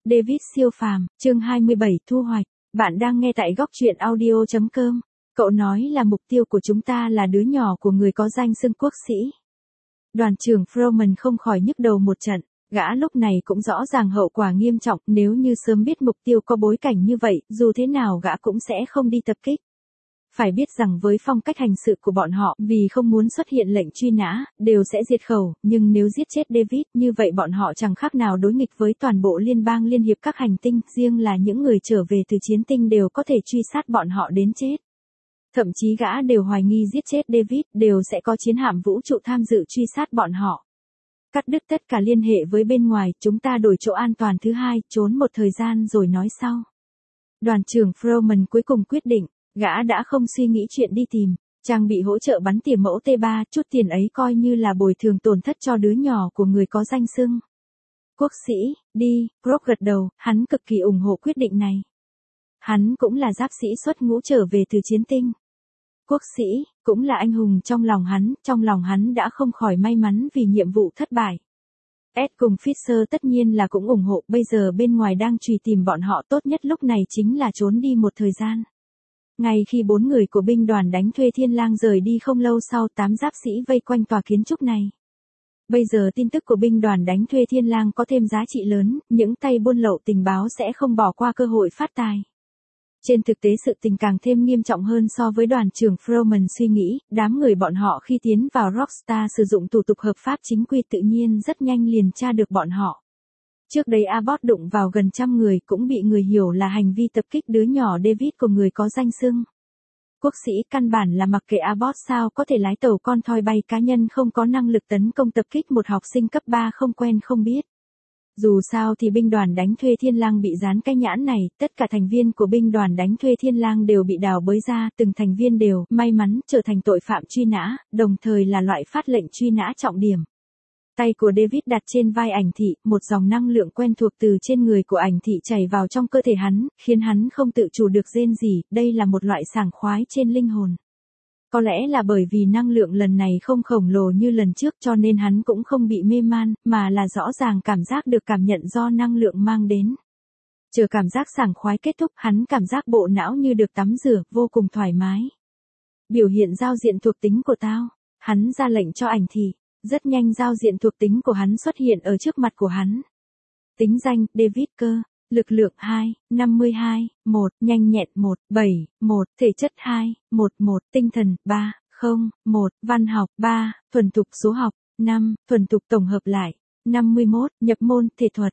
David siêu phàm, chương 27 thu hoạch. Bạn đang nghe tại góc truyện audio.com. Cậu nói là mục tiêu của chúng ta là đứa nhỏ của người có danh xưng quốc sĩ. Đoàn trưởng Froman không khỏi nhức đầu một trận. Gã lúc này cũng rõ ràng hậu quả nghiêm trọng, nếu như sớm biết mục tiêu có bối cảnh như vậy, dù thế nào gã cũng sẽ không đi tập kích. Phải biết rằng với phong cách hành sự của bọn họ, vì không muốn xuất hiện lệnh truy nã, đều sẽ diệt khẩu, nhưng nếu giết chết David, như vậy bọn họ chẳng khác nào đối nghịch với toàn bộ liên bang liên hiệp các hành tinh, riêng là những người trở về từ chiến tinh đều có thể truy sát bọn họ đến chết. Thậm chí gã đều hoài nghi giết chết David, đều sẽ có chiến hạm vũ trụ tham dự truy sát bọn họ. Cắt đứt tất cả liên hệ với bên ngoài, chúng ta đổi chỗ an toàn thứ hai, trốn một thời gian rồi nói sau. Đoàn trưởng Froman cuối cùng quyết định. Gã đã không suy nghĩ chuyện đi tìm, trang bị hỗ trợ bắn tỉa mẫu T3, chút tiền ấy coi như là bồi thường tổn thất cho đứa nhỏ của người có danh xưng. Quốc sĩ, đi, Krog gật đầu, hắn cực kỳ ủng hộ quyết định này. Hắn cũng là giáp sĩ xuất ngũ trở về từ chiến tinh. Quốc sĩ, cũng là anh hùng trong lòng hắn đã không khỏi may mắn vì nhiệm vụ thất bại. Ed cùng Fisher tất nhiên là cũng ủng hộ, bây giờ bên ngoài đang truy tìm bọn họ, tốt nhất lúc này chính là trốn đi một thời gian. Ngay khi 4 người của binh đoàn đánh thuê Thiên Lang rời đi không lâu sau, 8 giáp sĩ vây quanh tòa kiến trúc này. Bây giờ tin tức của binh đoàn đánh thuê Thiên Lang có thêm giá trị lớn, những tay buôn lậu tình báo sẽ không bỏ qua cơ hội phát tài. Trên thực tế sự tình càng thêm nghiêm trọng hơn so với đoàn trưởng Froman suy nghĩ, đám người bọn họ khi tiến vào Rockstar sử dụng thủ tục hợp pháp chính quy tự nhiên rất nhanh liền tra được bọn họ. Trước đây Abbott đụng vào gần 100 người cũng bị người hiểu là hành vi tập kích đứa nhỏ David của người có danh xưng. Quốc sĩ căn bản là mặc kệ Abbott sao có thể lái tàu con thoi bay cá nhân không có năng lực tấn công tập kích một học sinh cấp 3 không quen không biết. Dù sao thì binh đoàn đánh thuê Thiên Lang bị dán cái nhãn này, tất cả thành viên của binh đoàn đánh thuê Thiên Lang đều bị đào bới ra, từng thành viên đều may mắn trở thành tội phạm truy nã, đồng thời là loại phát lệnh truy nã trọng điểm. Tay của David đặt trên vai ảnh thị, một dòng năng lượng quen thuộc từ trên người của ảnh thị chảy vào trong cơ thể hắn, khiến hắn không tự chủ được rên rỉ, đây là một loại sảng khoái trên linh hồn. Có lẽ là bởi vì năng lượng lần này không khổng lồ như lần trước cho nên hắn cũng không bị mê man, mà là rõ ràng cảm giác được cảm nhận do năng lượng mang đến. Chờ cảm giác sảng khoái kết thúc, hắn cảm giác bộ não như được tắm rửa, vô cùng thoải mái. Biểu hiện giao diện thuộc tính của tao, hắn ra lệnh cho ảnh thị. Rất nhanh giao diện thuộc tính của hắn xuất hiện ở trước mặt của hắn. Tính danh, David cơ, lực lượng 2, 52, 1, nhanh nhẹn 1, 7, 1, thể chất 2, 1, 1, tinh thần 3, 0, 1, văn học 3, thuần thục số học 5, thuần thục tổng hợp lại 51, nhập môn thể thuật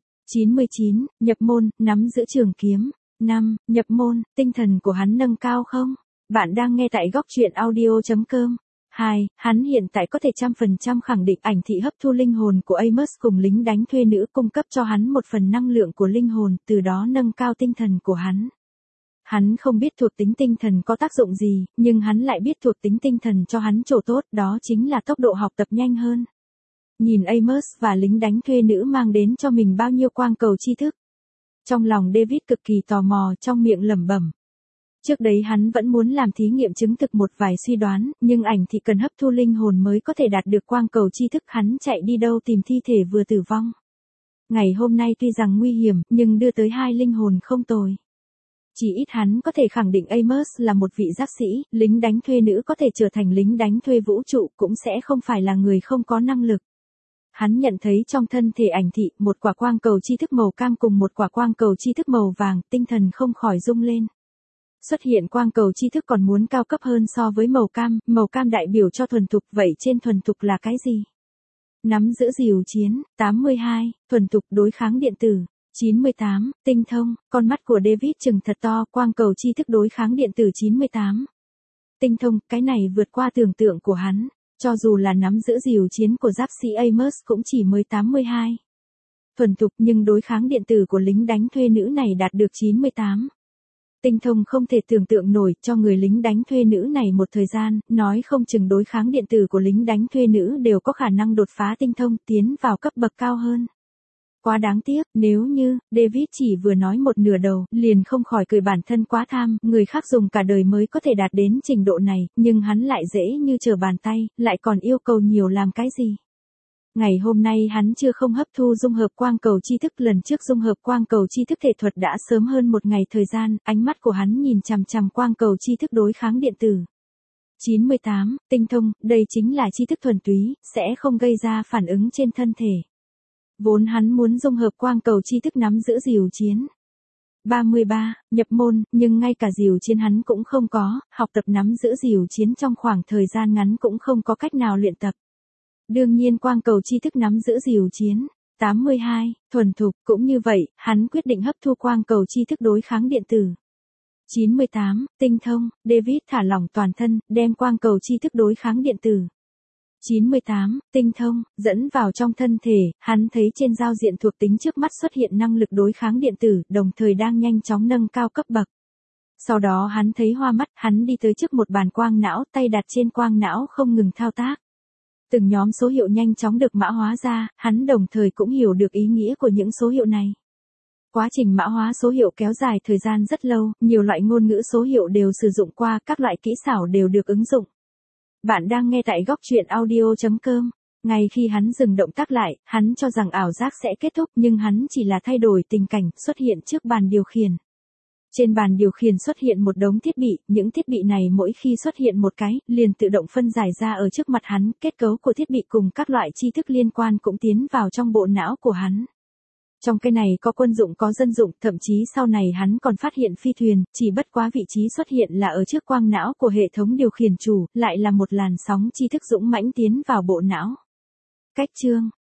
99, nhập môn nắm giữ trường kiếm 5, nhập môn tinh thần của hắn nâng cao không? Bạn đang nghe tại góc truyện audio.com. 2. Hắn hiện tại có thể 100% khẳng định ảnh thị hấp thu linh hồn của Amos cùng lính đánh thuê nữ cung cấp cho hắn một phần năng lượng của linh hồn, từ đó nâng cao tinh thần của hắn. Hắn không biết thuộc tính tinh thần có tác dụng gì, nhưng hắn lại biết thuộc tính tinh thần cho hắn chỗ tốt, đó chính là tốc độ học tập nhanh hơn. Nhìn Amos và lính đánh thuê nữ mang đến cho mình bao nhiêu quang cầu tri thức. Trong lòng David cực kỳ tò mò, trong miệng lẩm bẩm. Trước đấy hắn vẫn muốn làm thí nghiệm chứng thực một vài suy đoán, nhưng ảnh thì cần hấp thu linh hồn mới có thể đạt được quang cầu tri thức, hắn chạy đi đâu tìm thi thể vừa tử vong. Ngày hôm nay tuy rằng nguy hiểm, nhưng đưa tới 2 linh hồn không tồi. Chỉ ít hắn có thể khẳng định Amos là một vị giáp sĩ, lính đánh thuê nữ có thể trở thành lính đánh thuê vũ trụ cũng sẽ không phải là người không có năng lực. Hắn nhận thấy trong thân thể ảnh thị, một quả quang cầu tri thức màu cam cùng một quả quang cầu tri thức màu vàng, tinh thần không khỏi rung lên. Xuất hiện quang cầu tri thức còn muốn cao cấp hơn so với màu cam đại biểu cho thuần thục, vậy trên thuần thục là cái gì? Nắm giữ dìu chiến, 82, thuần thục đối kháng điện tử, 98, tinh thông, con mắt của David trừng thật to, quang cầu tri thức đối kháng điện tử 98. Tinh thông, cái này vượt qua tưởng tượng của hắn, cho dù là nắm giữ dìu chiến của giáp sĩ Amos cũng chỉ mới 82. Thuần thục nhưng đối kháng điện tử của lính đánh thuê nữ này đạt được 98. Tinh thông không thể tưởng tượng nổi, cho người lính đánh thuê nữ này một thời gian, nói không chừng đối kháng điện tử của lính đánh thuê nữ đều có khả năng đột phá tinh thông, tiến vào cấp bậc cao hơn. Quá đáng tiếc, nếu như, David chỉ vừa nói một nửa đầu, liền không khỏi cười bản thân quá tham, người khác dùng cả đời mới có thể đạt đến trình độ này, nhưng hắn lại dễ như trở bàn tay, lại còn yêu cầu nhiều làm cái gì. Ngày hôm nay hắn chưa không hấp thu dung hợp quang cầu tri thức, lần trước dung hợp quang cầu tri thức thể thuật đã sớm hơn một ngày thời gian, ánh mắt của hắn nhìn chằm chằm quang cầu tri thức đối kháng điện tử. 98. Tinh thông, đây chính là tri thức thuần túy, sẽ không gây ra phản ứng trên thân thể. Vốn hắn muốn dung hợp quang cầu tri thức nắm giữ dìu chiến. 33. Nhập môn, nhưng ngay cả dìu chiến hắn cũng không có, học tập nắm giữ dìu chiến trong khoảng thời gian ngắn cũng không có cách nào luyện tập. Đương nhiên quang cầu tri thức nắm giữ dìu chiến. 82. Thuần thục, cũng như vậy, hắn quyết định hấp thu quang cầu tri thức đối kháng điện tử. 98. Tinh thông, David thả lỏng toàn thân, đem quang cầu tri thức đối kháng điện tử. 98. Tinh thông, dẫn vào trong thân thể, hắn thấy trên giao diện thuộc tính trước mắt xuất hiện năng lực đối kháng điện tử, đồng thời đang nhanh chóng nâng cao cấp bậc. Sau đó hắn thấy hoa mắt, hắn đi tới trước một bàn quang não, tay đặt trên quang não không ngừng thao tác. Từng nhóm số hiệu nhanh chóng được mã hóa ra, hắn đồng thời cũng hiểu được ý nghĩa của những số hiệu này. Quá trình mã hóa số hiệu kéo dài thời gian rất lâu, nhiều loại ngôn ngữ số hiệu đều sử dụng qua, các loại kỹ xảo đều được ứng dụng. Bạn đang nghe tại góc truyện audio.com. Ngay khi hắn dừng động tác lại, hắn cho rằng ảo giác sẽ kết thúc nhưng hắn chỉ là thay đổi tình cảnh xuất hiện trước bàn điều khiển. Trên bàn điều khiển xuất hiện một đống thiết bị, những thiết bị này mỗi khi xuất hiện một cái, liền tự động phân giải ra ở trước mặt hắn, kết cấu của thiết bị cùng các loại tri thức liên quan cũng tiến vào trong bộ não của hắn. Trong cái này có quân dụng có dân dụng, thậm chí sau này hắn còn phát hiện phi thuyền, chỉ bất quá vị trí xuất hiện là ở trước quang não của hệ thống điều khiển chủ, lại là một làn sóng tri thức dũng mãnh tiến vào bộ não. Cách chương,